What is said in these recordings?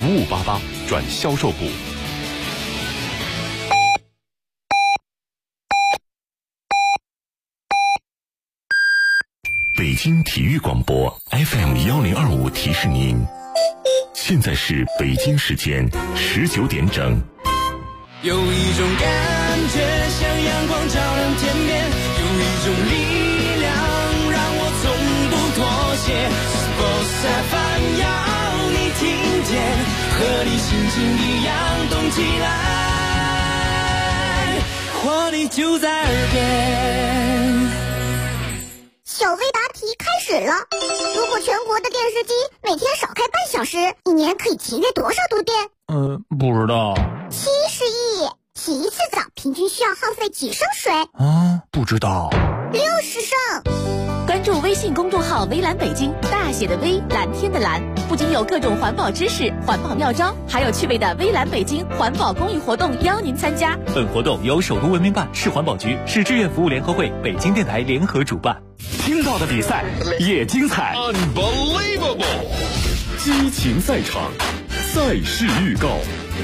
5588转销售部。北京体育广播 FM1025提示您，现在是北京时间19点整。 有一种感觉像阳光照亮天边，有一种力量让我从不妥协。Sports FM 要你听见，和你心情一样动起来，活力就在耳边。 小飞答题开始了。如果全国的电视机每天少开半小时，一年可以节约多少度电？ 不知道。 70亿。洗一次澡平均需要耗费几升水？ 不知道。 60升。 关注微信公众号微蓝北京，大写的微，蓝天的蓝，不仅有各种环保知识、环保妙招，还有趣味的微蓝北京环保公益活动邀您参加。 本活动由首都文明办、市环保局、市志愿服务联合会、北京电台联合主办。 听到的比赛也精彩 ，Unbelievable！ 激情赛场，赛事预告。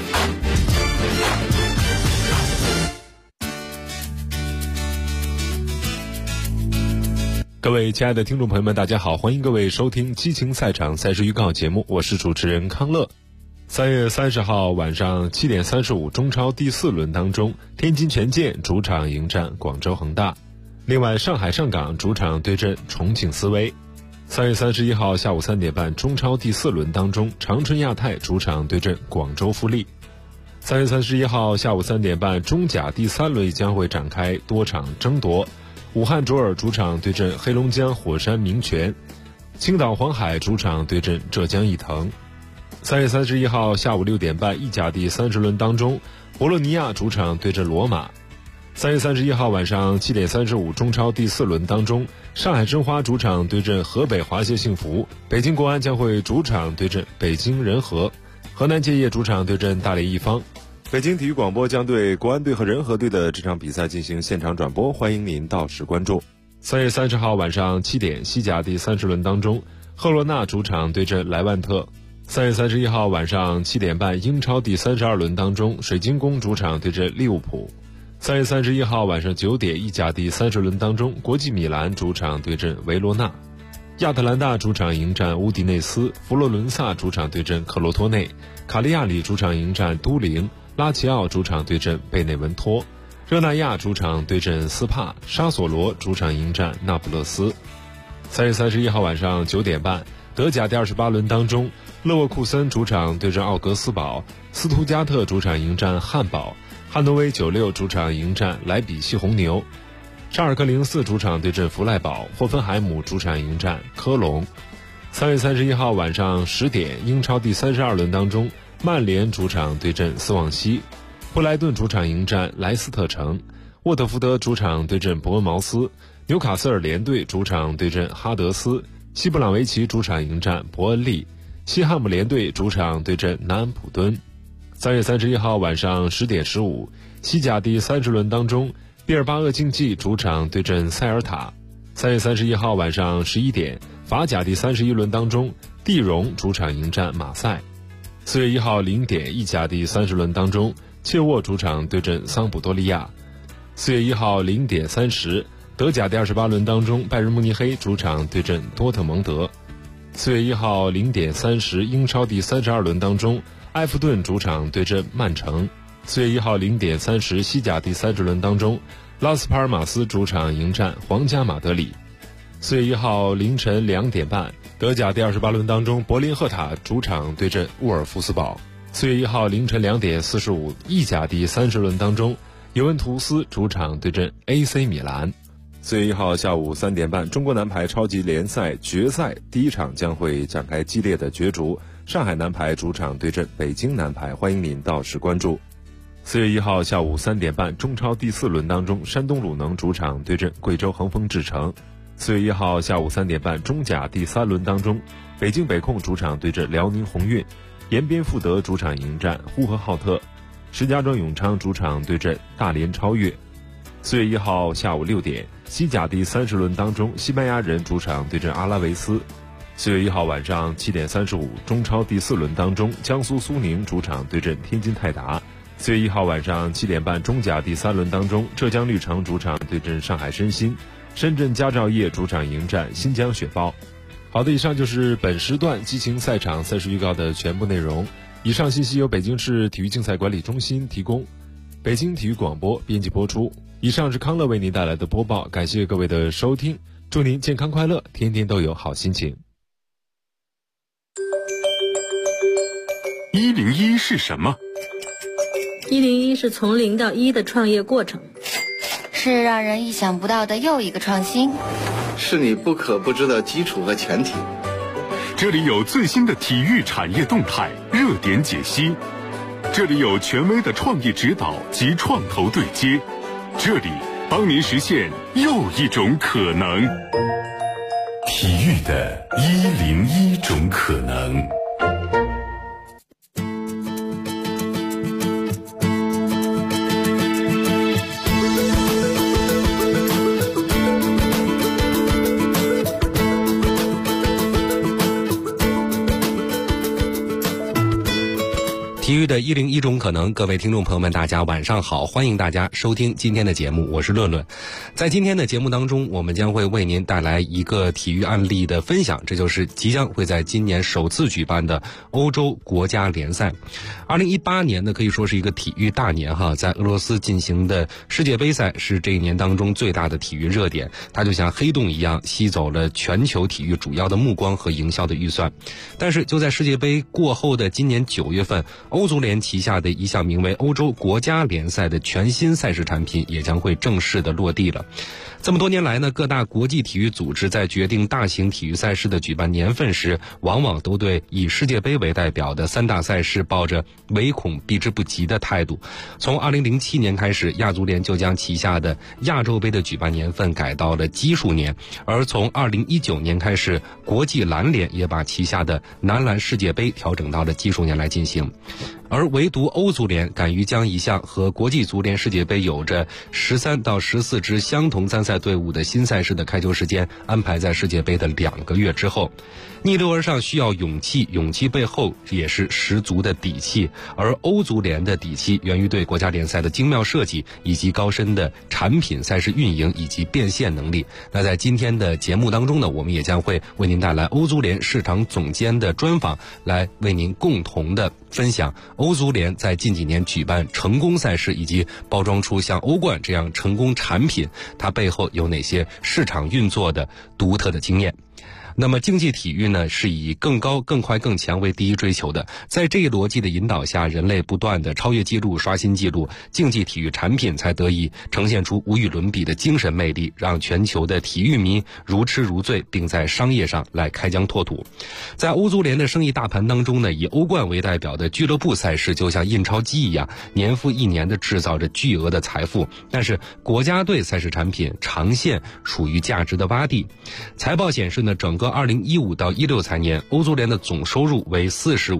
各位亲爱的听众朋友们，大家好，欢迎各位收听激情赛场赛事预告节目，我是主持人康乐。3月30号晚上7点35，中超第4轮当中，天津权健主场迎战广州恒大。另外，上海上港主场对阵重庆斯威。3月31号下午3点半，中超第4轮当中，长春亚泰主场对阵广州富力。3月31号下午3点半，中甲第3轮将会展开多场争夺。武汉卓尔主场对阵黑龙江火山明泉，青岛黄海主场对阵浙江毅腾。3月31号下午6点半，意甲第30轮当中，博洛尼亚主场对阵罗马。3月31号晚上7点35，中超第4轮当中，上海申花主场对阵河北华协幸福，北京国安将会主场对阵北京人和，河南建业主场对阵大连一方。北京体育广播将对国安队和人和队的这场比赛进行现场转播，欢迎您到时关注。3月30号晚上7点，西甲第30轮当中，赫罗纳主场对阵莱万特。3月31号晚上7点半，英超第32轮当中，水晶宫主场对阵利物浦。3月31号晚上9点，意甲第30轮当中，国际米兰主场对阵维罗纳。亚特兰大主场迎战乌迪内斯，佛罗伦萨主场对阵克罗托内，卡利亚里主场迎战都灵，拉齐奥主场对阵贝内文托，热那亚主场对阵斯帕，沙索罗主场迎战那不勒斯。3月31号晚上9点半，德甲第28轮当中，勒沃库森主场对阵奥格斯堡，斯图加特主场迎战汉堡，汉诺威96主场迎战莱比锡红牛，沙尔克04主场对阵弗赖堡，霍芬海姆主场迎战科隆。3月31号晚上10点，英超第32轮当中，曼联主场对阵斯旺西，布莱顿主场迎战莱斯特城，沃特福德主场对阵伯恩茅斯，纽卡斯尔联队主场对阵哈德斯，西布朗维奇主场迎战伯恩利，西汉姆联队主场对阵南安普敦。3月31号晚上10点15，西甲第30轮当中，毕尔巴鄂竞技主场对阵塞尔塔。3月31号晚上11点，法甲第31轮当中，蒂荣主场迎战马赛。4月1号0点，意甲第30轮当中，切沃主场对阵桑普多利亚。4月1号0点30，德甲第28轮当中，拜仁慕尼黑主场对阵多特蒙德。4月1号0点30，英超第32轮当中，埃弗顿主场对阵曼城。4月1号0点30，西甲第30轮当中，拉斯帕尔马斯主场迎战皇家马德里。4月1号凌晨2点半，德甲第28轮当中，柏林赫塔主场对阵沃尔夫斯堡。4月1号凌晨2点45，意甲第30轮当中，尤文图斯主场对阵 AC 米兰。4月1号下午3点半，中国男排超级联赛决赛第一场将会展开激烈的角逐，上海男排主场对阵北京男排，欢迎您到时关注。4月1号下午3点半，中超第4轮当中，山东鲁能主场对阵贵州恒丰智诚。4月1号下午3点半，中甲第3轮当中，北京北控主场对阵辽宁宏运，延边富德主场迎战呼和浩特，石家庄永昌主场对阵大连超越。4月1号下午6点，西甲第30轮当中，西班牙人主场对阵阿拉维斯。 4月1号晚上7点35，中超第4轮当中，江苏苏宁主场对阵天津泰达。4月1号晚上7点半，中甲第3轮当中，浙江绿城主场对阵上海申鑫，深圳佳兆业主场迎战新疆雪豹。好的，以上就是本时段激情赛场赛事预告的全部内容。以上信息由北京市体育竞赛管理中心提供，北京体育广播编辑播出。以上是康乐为您带来的播报，感谢各位的收听，祝您健康快乐，天天都有好心情。 101是什么 ？101是从0到1的创业过程， 是让人意想不到的又一个创新， 是你不可不知的基础和前提。 这里有最新的体育产业动态热点解析，这里有权威的创业指导及创投对接，这里帮您实现又一种可能。体育的101种可能。 体育的101种可能，各位听众朋友们，大家晚上好，欢迎大家收听今天的节目，我是论论。在今天的节目当中，我们将会为您带来一个体育案例的分享，这就是即将会在今年首次举办的欧洲国家联赛。2018年呢，可以说是一个体育大年哈，在俄罗斯进行的世界杯赛是这一年当中最大的体育热点，它就像黑洞一样吸走了全球体育主要的目光和营销的预算。但是就在世界杯过后的今年9月份，欧足联旗下的一项名为欧洲国家联赛的全新赛事产品也将会正式的落地了。这么多年来呢，各大国际体育组织在决定大型体育赛事的举办年份时，往往都对以世界杯为代表的3大赛事抱着唯恐避之不及的态度。从2007年开始，亚足联就将旗下的亚洲杯的举办年份改到了奇数年，而从2019年开始，国际篮联也把旗下的男篮世界杯调整到了奇数年来进行。而唯独欧足联敢于将一项和国际足联世界杯有着13到14支相同参赛队伍的新赛事的开球时间安排在世界杯的2个月之后。逆流而上需要勇气，勇气背后也是十足的底气，而欧足联的底气源于对国家联赛的精妙设计以及高深的产品赛事运营以及变现能力。那在今天的节目当中呢，我们也将会为您带来欧足联市场总监的专访，来为您共同的分享欧足联在近几年举办成功赛事以及包装出像欧冠这样成功产品，它背后有哪些市场运作的独特的经验。那么竞技体育呢，是以更高、更快、更强为第一追求的。在这一逻辑的引导下，人类不断的超越记录、刷新记录，竞技体育产品才得以呈现出无与伦比的精神魅力，让全球的体育迷如痴如醉，并在商业上来开疆拓土。在欧足联的生意大盘当中呢，以欧冠为代表的俱乐部赛事就像印钞机一样，年复一年的制造着巨额的财富。但是国家队赛事产品长线属于价值的洼地。财报显示呢，整个2015到16财年，欧足联的总收入为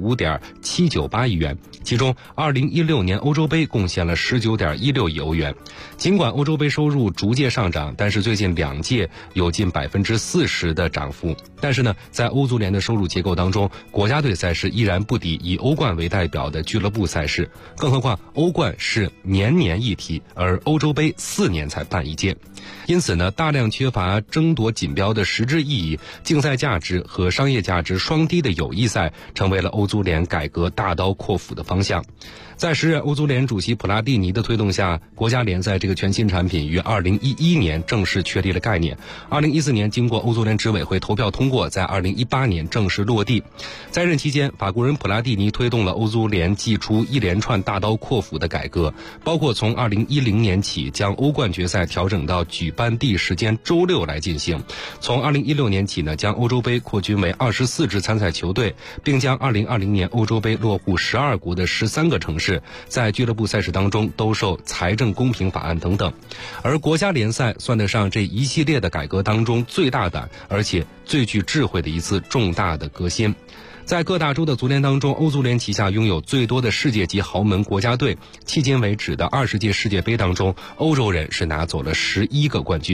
45.798亿元，其中2016年欧洲杯贡献了19.16亿欧元。尽管欧洲杯收入逐渐上涨，但是最近2届有近40%的涨幅。但是呢，在欧足联的收入结构当中，国家队赛事依然不敌以欧冠为代表的俱乐部赛事，更何况欧冠是年年一提，而欧洲杯4年才办一届。因此呢，大量缺乏争夺锦标的实质意义，竞赛价值和商业价值双低的友谊赛成为了欧足联改革大刀阔斧的方向。在时任欧足联主席普拉蒂尼的推动下，国家联赛这个全新产品于2011年正式确立了概念。2014年经过欧足联执委会投票通过，在2018年正式落地。在任期间，法国人普拉蒂尼推动了欧足联祭出一连串大刀阔斧的改革，包括从2010年起将欧冠决赛调整到举办地时间周6来进行，从2016年起呢，将欧洲杯扩军为24支参赛球队，并将2020年欧洲杯落户12国的13个城市在俱乐部赛事当中兜售财政公平法案等等。而国家联赛算得上这一系列的改革当中最大胆而且最具智慧的一次重大的革新。在各大洲的足联当中，欧足联旗下拥有最多的世界级豪门国家队，迄今为止的20届世界杯当中，欧洲人是拿走了11个冠军。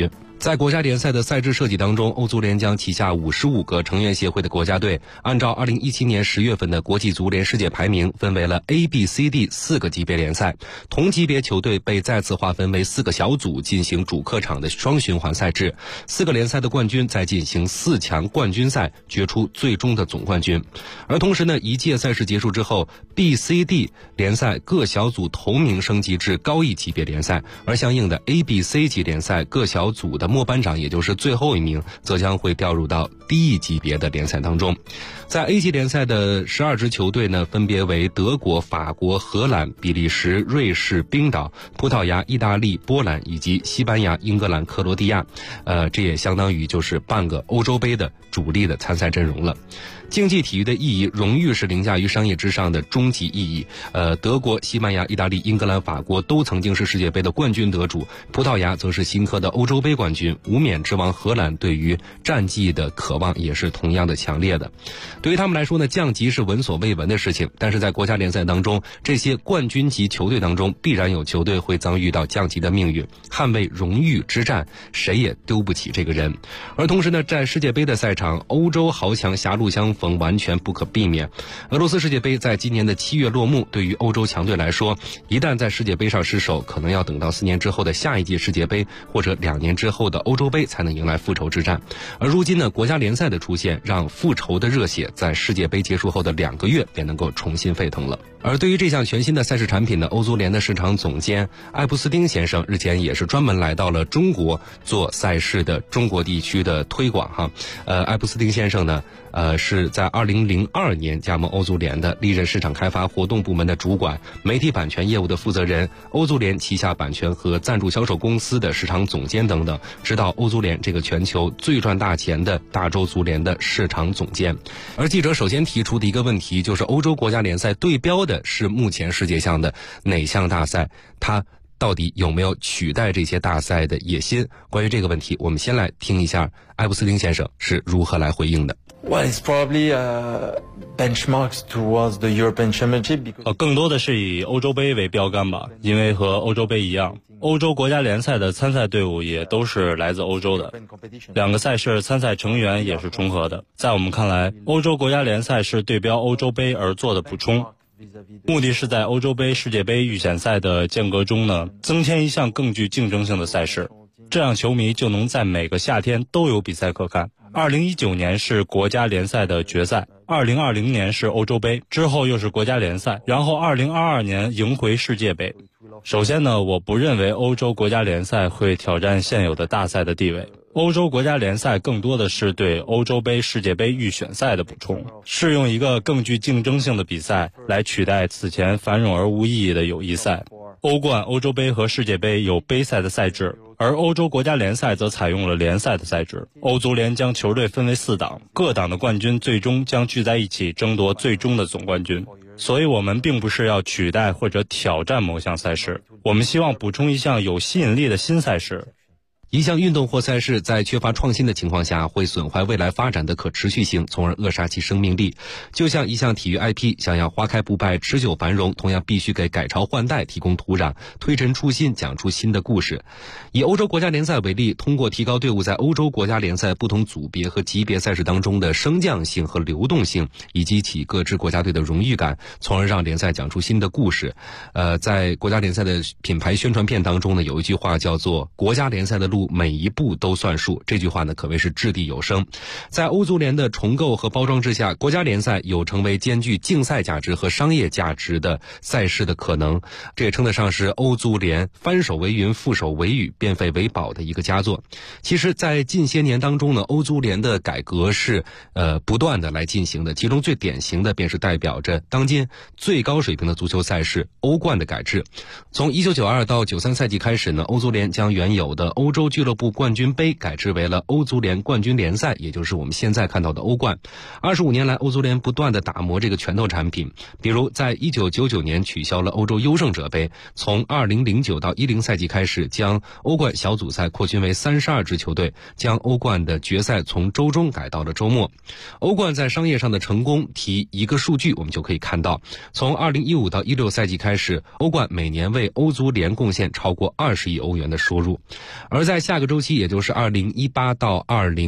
在国家联赛的赛制设计当中，欧足联将旗下55个成员协会的国家队按照2017年10月份的国际足联世界排名分为了 A、B、C、D 4个级别联赛，同级别球队被再次划分为4个小组进行主客场的双循环赛制，4个联赛的冠军再进行4强冠军赛决出最终的总冠军。而同时呢，一届赛事结束之后， B、C、D 联赛各小组同名升级至高一级别联赛，而相应的 A、B、C 级联赛各小组的末班长，也就是最后一名，则将会调入到低一级别的联赛当中。在 A 级联赛的12支球队呢，分别为德国、法国、荷兰、比利时、瑞士、冰岛、葡萄牙、意大利、波兰以及西班牙、英格兰、克罗地亚。这也相当于就是半个欧洲杯的主力的参赛阵容了。竞技体育的意义，荣誉是凌驾于商业之上的终极意义。德国、西班牙、意大利、英格兰、法国都曾经是世界杯的冠军得主，葡萄牙则是新科的欧洲杯冠军，无冕之王荷兰对于战绩的渴望也是同样的强烈的。对于他们来说呢，降级是闻所未闻的事情，但是在国家联赛当中，这些冠军级球队当中，必然有球队会遭遇到降级的命运，捍卫荣誉之战，谁也丢不起这个人。而同时呢，在世界杯的赛场，欧洲豪强狭路相逢完全不可避免。俄罗斯世界杯在今年的7月落幕，对于欧洲强队来说，一旦在世界杯上失手，可能要等到4年之后的下一届世界杯，或者2年之后的欧洲杯才能迎来复仇之战。而如今呢，国家联赛的出现，让复仇的热血在世界杯结束后的2个月便能够重新沸腾了。而对于这项全新的赛事产品呢，欧足联的市场总监艾布斯丁先生日前也是专门来到了中国做赛事的中国地区的推广哈。艾布斯丁先生呢，是在2002年加盟欧足联的，历任市场开发活动部门的主管、媒体版权业务的负责人、欧足联旗下版权和赞助销售公司的市场总监等等，直到欧足联这个全球最赚大钱的大洲足联的市场总监。而记者首先提出的一个问题就是，欧洲国家联赛对标的是目前世界上的哪项大赛？它到底有没有取代这些大赛的野心？关于这个问题，我们先来听一下艾布斯丁先生是如何来回应的。 Well, it's probably benchmarks towards the European Championship because 更多的是以欧洲杯为标杆吧，因为和欧洲杯一样，欧洲国家联赛的参赛队伍也都是来自欧洲的，2个赛事参赛成员也是重合的。在我们看来，欧洲国家联赛是对标欧洲杯而做的补充，目的是在欧洲杯、世界杯预选赛的间隔中呢，增添一项更具竞争性的赛事，这样球迷就能在每个夏天都有比赛可看。2019年是国家联赛的决赛，2020年是欧洲杯，之后又是国家联赛，然后2022年迎回世界杯。首先呢，我不认为欧洲国家联赛会挑战现有的大赛的地位。欧洲国家联赛更多的是对欧洲杯、世界杯预选赛的补充，是用一个更具竞争性的比赛来取代此前繁荣而无意义的友谊赛。欧冠、欧洲杯和世界杯有杯赛的赛制，而欧洲国家联赛则采用了联赛的赛制。欧足联将球队分为4档，各档的冠军最终将聚在一起争夺最终的总冠军。所以我们并不是要取代或者挑战某项赛事，我们希望补充一项有吸引力的新赛事。 一项运动或赛事在缺乏创新的情况下，会损坏未来发展的可持续性，从而扼杀其生命力。就像一项体育 IP 想要花开不败、持久繁荣，同样必须给改朝换代提供土壤，推陈出新，讲出新的故事。以欧洲国家联赛为例，通过提高队伍在欧洲国家联赛不同组别和级别赛事当中的升降性和流动性，以及其各支国家队的荣誉感，从而让联赛讲出新的故事。在国家联赛的品牌宣传片当中呢，有一句话叫做“国家联赛的路每一步都算数”，这句话呢可谓是掷地有声。在欧足联的重构和包装之下，国家联赛有成为兼具竞赛价值和商业价值的赛事的可能，这也称得上是欧足联翻手为云、覆手为雨、变废为宝的一个佳作。其实在近些年当中呢，欧足联的改革是不断的来进行的，其中最典型的便是代表着当今最高水平的足球赛事欧冠的改制。从1992到93赛季开始呢，欧足联将原有的欧洲俱乐部冠军杯改制为了欧足联冠军联赛，也就是我们现在看到的欧冠。25年来，欧足联不断的打磨这个拳头产品，比如在1999年取消了欧洲优胜者杯，从2009到10赛季开始将欧冠小组赛扩军为32支球队，将欧冠的决赛从周中改到了周末。欧冠在商业上的成功，提一个数据我们就可以看到，从2015到16赛季开始，欧冠每年为欧足联贡献超过20亿欧元的收入。而在在下个周期，也就是2018到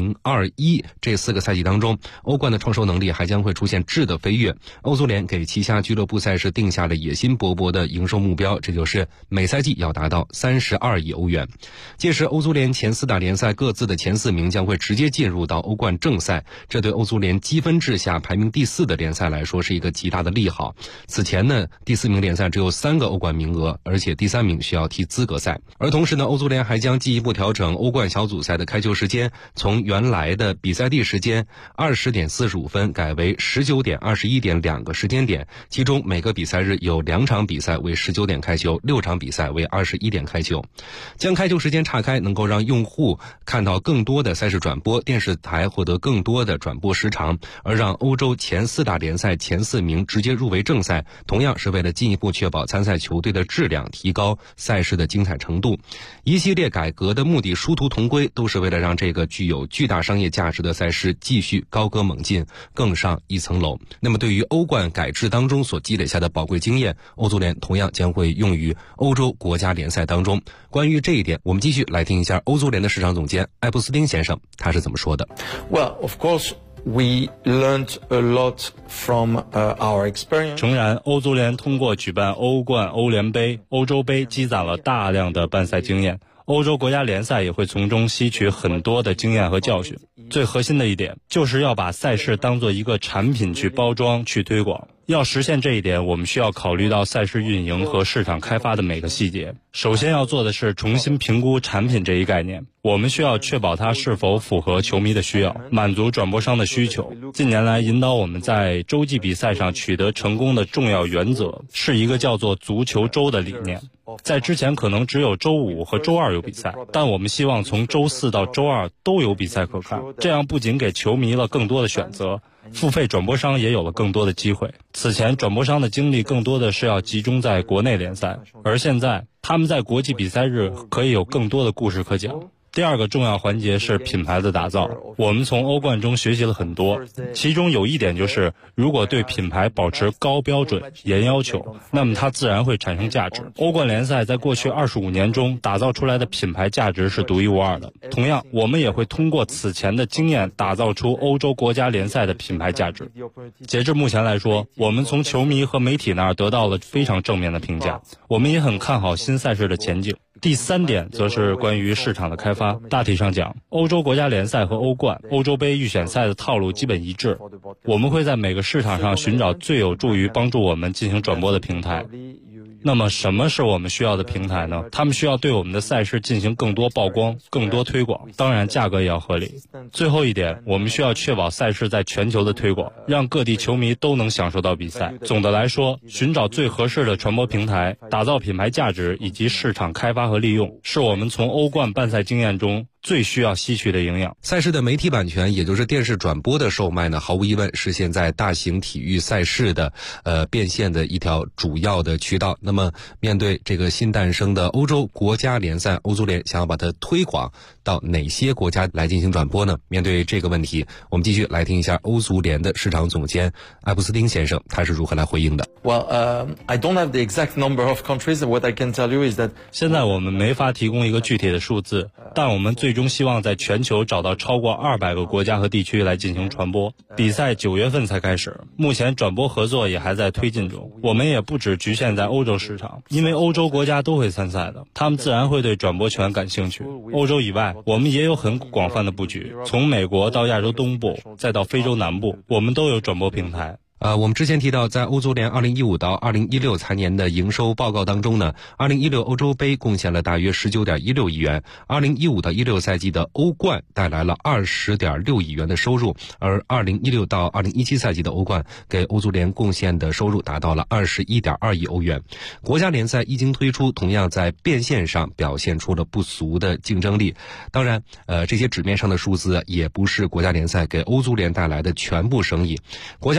2021这4个赛季当中，欧冠的创收能力还将会出现质的飞跃。欧足联给旗下俱乐部赛事定下了野心勃勃的营收目标，这就是每赛季要达到32亿欧元。届时欧足联前4大联赛各自的前4名将会直接进入到欧冠正赛，这对欧足联积分制下排名第4的联赛来说是一个极大的利好。此前呢，第4名联赛只有3个欧冠名额，而且第3名需要踢资格赛。而同时呢，欧足联还将进一步调整欧冠小组赛的开球时间，从原来的比赛地时间20点45分改为19点21点2个时间点，其中每个比赛日有2场比赛为19点开球，6场比赛为21点开球。将开球时间岔开，能够让用户看到更多的赛事转播，电视台获得更多的转播时长，而让欧洲前4大联赛前4名直接入围正赛，同样是为了进一步确保参赛球队的质量，提高赛事的精彩程度。一系列改革的目的殊途同归，都是为了让这个具有巨大商业价值的赛事继续高歌猛进，更上一层楼。那么对于欧冠改制当中所积累下的宝贵经验，欧足联同样将会用于欧洲国家联赛当中。关于这一点，我们继续来听一下欧足联的市场总监艾布斯丁先生他是怎么说的。 Well, of course, we learned a lot from our experience. 诚然，欧足联通过举办欧冠、欧联杯、欧洲杯积攒了大量的办赛经验，欧洲国家联赛也会从中吸取很多的经验和教训。最核心的一点就是要把赛事当作一个产品去包装、去推广。要实现这一点，我们需要考虑到赛事运营和市场开发的每个细节。首先要做的是重新评估产品这一概念，我们需要确保它是否符合球迷的需要，满足转播商的需求。近年来引导我们在洲际比赛上取得成功的重要原则，是一个叫做足球周的理念。在之前可能只有周5和周2有比赛，但我们希望从周4到周2都有比赛可看，这样不仅给球迷了更多的选择，付费转播商也有了更多的机会。此前转播商的精力更多的是要集中在国内联赛，而现在他们在国际比赛日可以有更多的故事可讲。第二个重要环节是品牌的打造，我们从欧冠中学习了很多，其中有一点就是，如果对品牌保持高标准、严要求，那么它自然会产生价值。欧冠联赛在过去25年中打造出来的品牌价值是独一无二的，同样，我们也会通过此前的经验打造出欧洲国家联赛的品牌价值。截至目前来说，我们从球迷和媒体那儿得到了非常正面的评价，我们也很看好新赛事的前景。第3点则是关于市场的开发。大体上讲，欧洲国家联赛和欧冠、欧洲杯预选赛的套路基本一致，我们会在每个市场上寻找最有助于帮助我们进行转播的平台。那么什么是我们需要的平台呢？他们需要对我们的赛事进行更多曝光、更多推广，当然价格也要合理。最后一点，我们需要确保赛事在全球的推广，让各地球迷都能享受到比赛。总的来说，寻找最合适的传播平台，打造品牌价值以及市场开发和利用，是我们从欧冠办赛经验中最需要吸取的营养。 赛事的媒体版权，也就是电视转播的售卖呢，毫无疑问是现在大型体育赛事的变现的一条主要的渠道。那么面对这个新诞生的欧洲国家联赛，欧足联想要把它推广到哪些国家来进行转播呢？面对这个问题，我们继续来听一下欧足联的市场总监艾布斯丁先生他是如何来回应的。 Well, I don't have the exact number of countries. What I can tell you is that 现在我们没法提供一个具体的数字，但我们最终希望在全球找到超过200个国家和地区来进行传播。比赛9月份才开始，目前转播合作也还在推进中。我们也不只局限在欧洲市场，因为欧洲国家都会参赛的，他们自然会对转播权感兴趣。欧洲以外，我们也有很广泛的布局，从美国到亚洲东部，再到非洲南部，我们都有转播平台。 我们之前提到，在欧足联2015到2016财年的营收报告当中呢，2016欧洲杯贡献了大约19.16亿元，2015到16赛季的欧冠带来了20.6亿元的收入，而2016到2017赛季的欧冠给欧足联贡献的收入达到了21.2亿欧元。国家联赛一经推出，同样在变现上表现出了不俗的竞争力。当然，这些纸面上的数字也不是国家联赛给欧足联带来的全部生意。国家联赛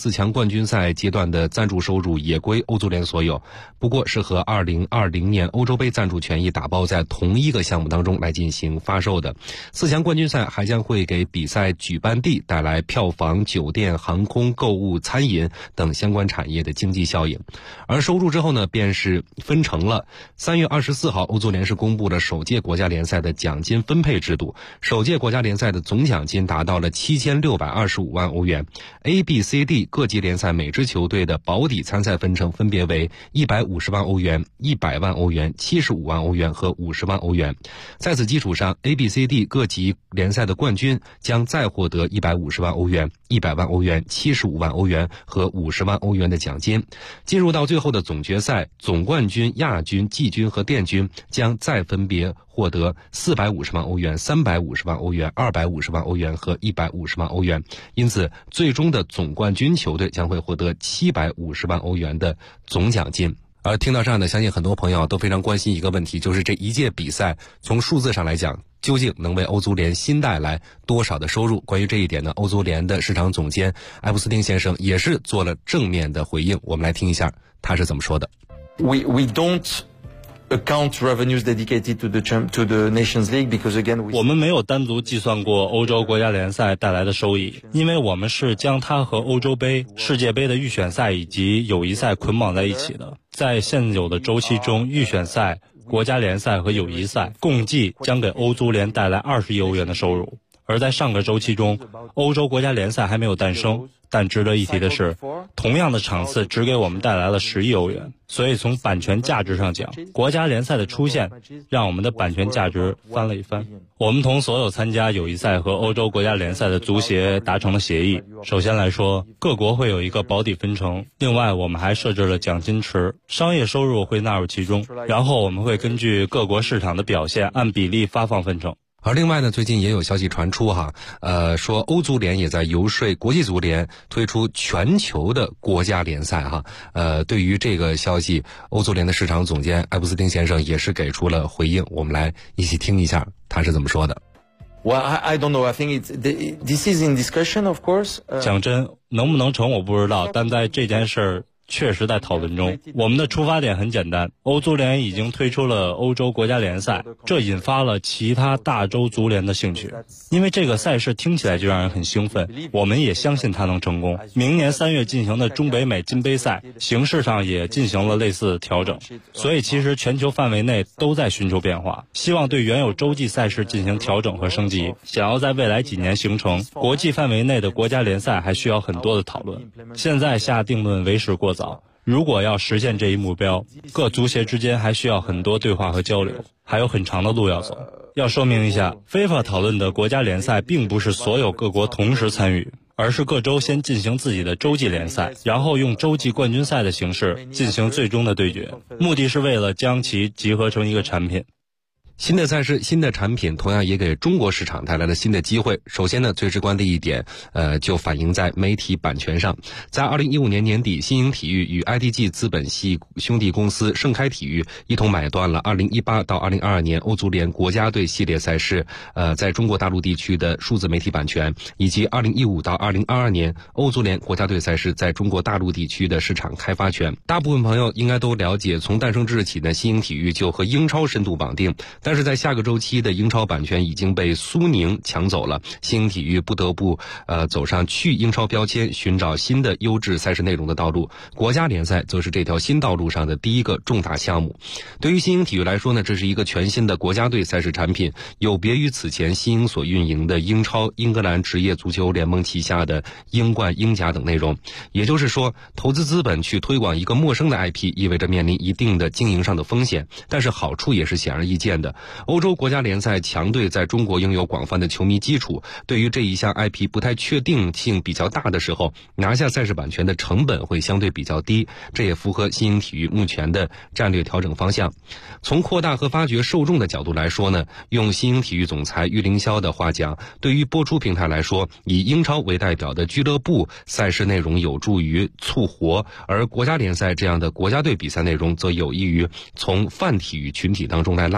4强冠军赛阶段的赞助收入也归欧足联所有，不过是和2020年欧洲杯赞助权益打包在同一个项目当中来进行发售的。4强冠军赛还将会给比赛举办地带来票房、酒店、航空、购物、餐饮等相关产业的经济效应。而收入之后呢，便是分成了。3月24号，欧足联是公布了首届国家联赛的奖金分配制度。首届国家联赛的总奖金达到了7625万欧元。A、B、C、D 各级联赛每支球队的保底参赛分成分别为150万欧元、100万欧元、75万欧元和50万欧元。在此基础上 ，A、B、C、D 各级联赛的冠军将再获得150万欧元、100万欧元、75万欧元和50万欧元的奖金。进入到最后的总决赛，总冠军、亚军、季军和殿军将再分别获得450万欧元、350万欧元、250万欧元和150万欧元。因此，最终的总冠军球队将会获得750万欧元的总奖金。而听到这样的，相信很多朋友都非常关心一个问题，就是这一届比赛从数字上来讲，究竟能为欧足联新带来多少的收入？关于这一点呢，欧足联的市场总监埃弗斯汀先生也是做了正面的回应，我们来听一下他是怎么说的。 We don't account revenues dedicated to the Nations League because again 我们没有单独计算过欧洲国家联赛带来的收益，因为我们是将它和欧洲杯、世界杯的预选赛以及友谊赛捆绑在一起的。在现有的周期中，预选赛、国家联赛和友谊赛共计将给欧足联带来20亿欧元的收入。而在上个周期中，欧洲国家联赛还没有诞生，但值得一提的是，同样的场次只给我们带来了10亿欧元。所以从版权价值上讲，国家联赛的出现让我们的版权价值翻了一番。我们同所有参加友谊赛和欧洲国家联赛的足协达成了协议。首先来说，各国会有一个保底分成，另外我们还设置了奖金池，商业收入会纳入其中，然后我们会根据各国市场的表现按比例发放分成。 而另外呢，最近也有消息传出说欧足联也在游说国际足联推出全球的国家联赛对于这个消息，欧足联的市场总监埃弗斯汀先生也是给出了回应，我们来一起听一下他是怎么说的。 Well, I don't know. I think this is in discussion, of course. 讲真，能不能成我不知道，但在这件事儿确实在讨论中。我们的出发点很简单，欧足联已经推出了欧洲国家联赛，这引发了其他大洲足联的兴趣，因为这个赛事听起来就让人很兴奋，我们也相信它能成功。明年3月进行的中北美金杯赛形式上也进行了类似的调整，所以其实全球范围内都在寻求变化，希望对原有洲际赛事进行调整和升级。想要在未来几年形成国际范围内的国家联赛，还需要很多的讨论，现在下定论为时过早。如果要实现这一目标，各足协之间还需要很多对话和交流，还有很长的路要走。要说明一下， FIFA 讨论的国家联赛并不是所有各国同时参与，而是各州先进行自己的洲际联赛，然后用洲际冠军赛的形式进行最终的对决，目的是为了将其集合成一个产品。 新的赛事、新的产品同样也给中国市场带来了新的机会。首先呢，最直观的一点，就反映在媒体版权上。在2015年年底，新颖体育与 IDG 资本系兄弟公司盛开体育一同买断了2018到2022年欧足联国家队系列赛事，在中国大陆地区的数字媒体版权，以及2015到2022年欧足联国家队赛事在中国大陆地区的市场开发权。大部分朋友应该都了解，从诞生之日起呢，新颖体育就和英超深度绑定。但是在下个周期的英超版权已经被苏宁抢走了，新颖体育不得不走上去英超标签，寻找新的优质赛事内容的道路。国家联赛则是这条新道路上的第一个重大项目。对于新颖体育来说呢，这是一个全新的国家队赛事产品，有别于此前新颖所运营的英超、英格兰职业足球联盟旗下的英冠、英甲等内容。也就是说，投资资本去推广一个陌生的 IP， 意味着面临一定的经营上的风险，但是好处也是显而易见的。欧洲国家联赛强队在中国拥有广泛的球迷基础，对于这一项 IP 不太确定性比较大的时候，拿下赛事版权的成本会相对比较低，这也符合新颖体育目前的战略调整方向。从扩大和发掘受众的角度来说呢，用新颖体育总裁郁凌霄的话讲，对于播出平台来说，以英超为代表的俱乐部赛事内容有助于促活，而国家联赛这样的国家队比赛内容则有益于从泛体育群体当中来拉新。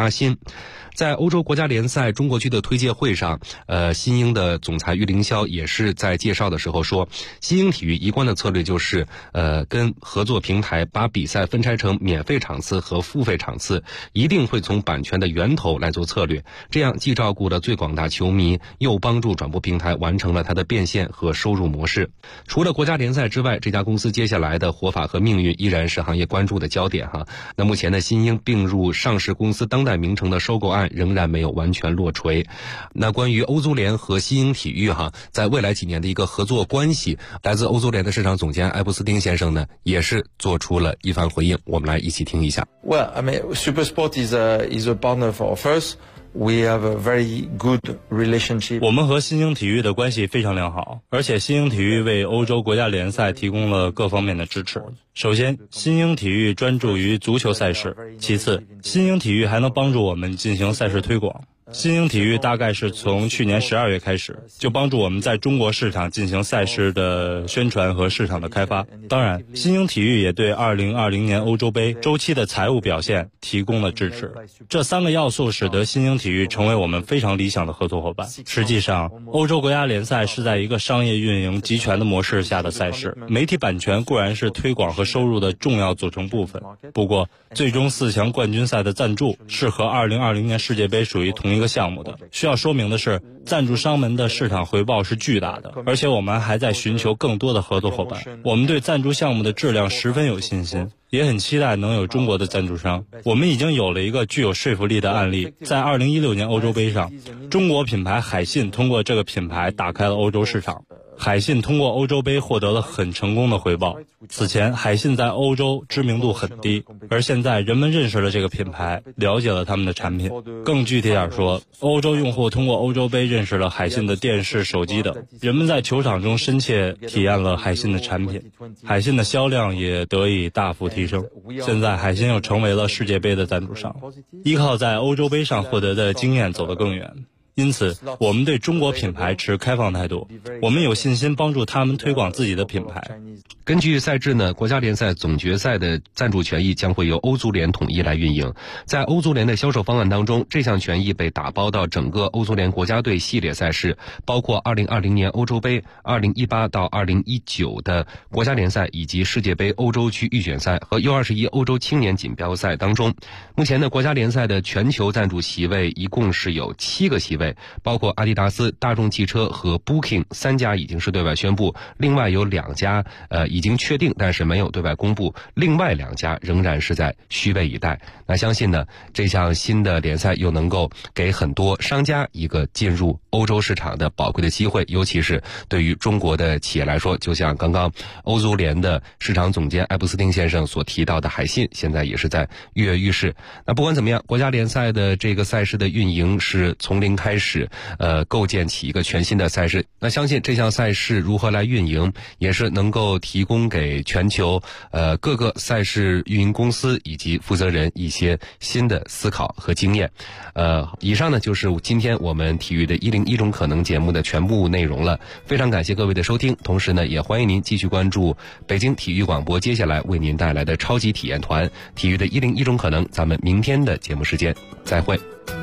在欧洲国家联赛中国区的推介会上，新英的总裁于凌霄也是在介绍的时候说，新英体育一贯的策略就是跟合作平台把比赛分拆成免费场次和付费场次，一定会从版权的源头来做策略，这样既照顾了最广大球迷，又帮助转播平台完成了它的变现和收入模式。除了国家联赛之外，这家公司接下来的活法和命运依然是行业关注的焦点哈。那目前的新英并入上市公司当代名城的收购案仍然没有完全落锤。那关于欧足联和新英体育在未来几年的一个合作关系，来自欧足联的市场总监埃布斯丁先生呢，也是做出了一番回应，我们来一起听一下。 Well, I mean, SuperSport is a partner for us. We have a very good relationship. 我们和新英体育的关系非常良好，而且新英体育为欧洲国家联赛提供了各方面的支持。首先，新英体育专注于足球赛事；其次，新英体育还能帮助我们进行赛事推广。新英体育大概是从去年12月开始，就帮助我们在中国市场进行赛事的宣传和市场的开发。当然，新英体育也对2020年欧洲杯周期的财务表现提供了支持。这3个要素使得新英体育成为我们非常理想的合作伙伴。实际上，欧洲国家联赛是在一个商业运营集权的模式下的赛事，媒体版权固然是推广和收入的重要组成部分，不过最终4强冠军赛的赞助是和2020年世界杯属于同一个项目的。需要说明的是，赞助商们的市场回报是巨大的，而且我们还在寻求更多的合作伙伴。我们对赞助项目的质量十分有信心，也很期待能有中国的赞助商。我们已经有了一个具有说服力的案例，在2016年欧洲杯上，中国品牌海信通过这个品牌打开了欧洲市场。海信通过欧洲杯获得了很成功的回报。此前，海信在欧洲知名度很低，而现在人们认识了这个品牌，了解了他们的产品。更具体点说，欧洲用户通过欧洲杯认识了海信的电视、手机等，人们在球场中深切体验了海信的产品，海信的销量也得以大幅提升。现在，海信又成为了世界杯的赞助商，依靠在欧洲杯上获得的经验走得更远。因此，我们对中国品牌持开放态度，我们有信心帮助他们推广自己的品牌。 根据赛制呢，国家联赛总决赛的赞助权益将会由欧足联统一来运营。在欧足联的销售方案当中，这项权益被打包到整个欧足联国家队系列赛事，包括2020年欧洲杯、2018到2019的国家联赛以及世界杯欧洲区预选赛和 U21 欧洲青年锦标赛当中。目前呢，国家联赛的全球赞助席位一共是有7个席位，包括阿迪达斯、大众汽车和 Booking 3家已经是对外宣布，另外有2家已经确定，但是没有对外公布，另外2家仍然是在虚位以待。那相信呢，这项新的联赛又能够给很多商家一个进入欧洲市场的宝贵的机会，尤其是对于中国的企业来说，就像刚刚欧足联的市场总监埃布斯丁先生所提到的，海信现在也是在跃跃欲试。那不管怎么样，国家联赛的这个赛事的运营是从零开始，构建起一个全新的赛事。那相信这项赛事如何来运营，也是能够提供给全球各个赛事运营公司以及负责人一些新的思考和经验。以上呢就是今天我们体育的101种可能节目的全部内容了。非常感谢各位的收听，同时呢也欢迎您继续关注北京体育广播接下来为您带来的超级体验团体育的101种可能。咱们明天的节目时间再会。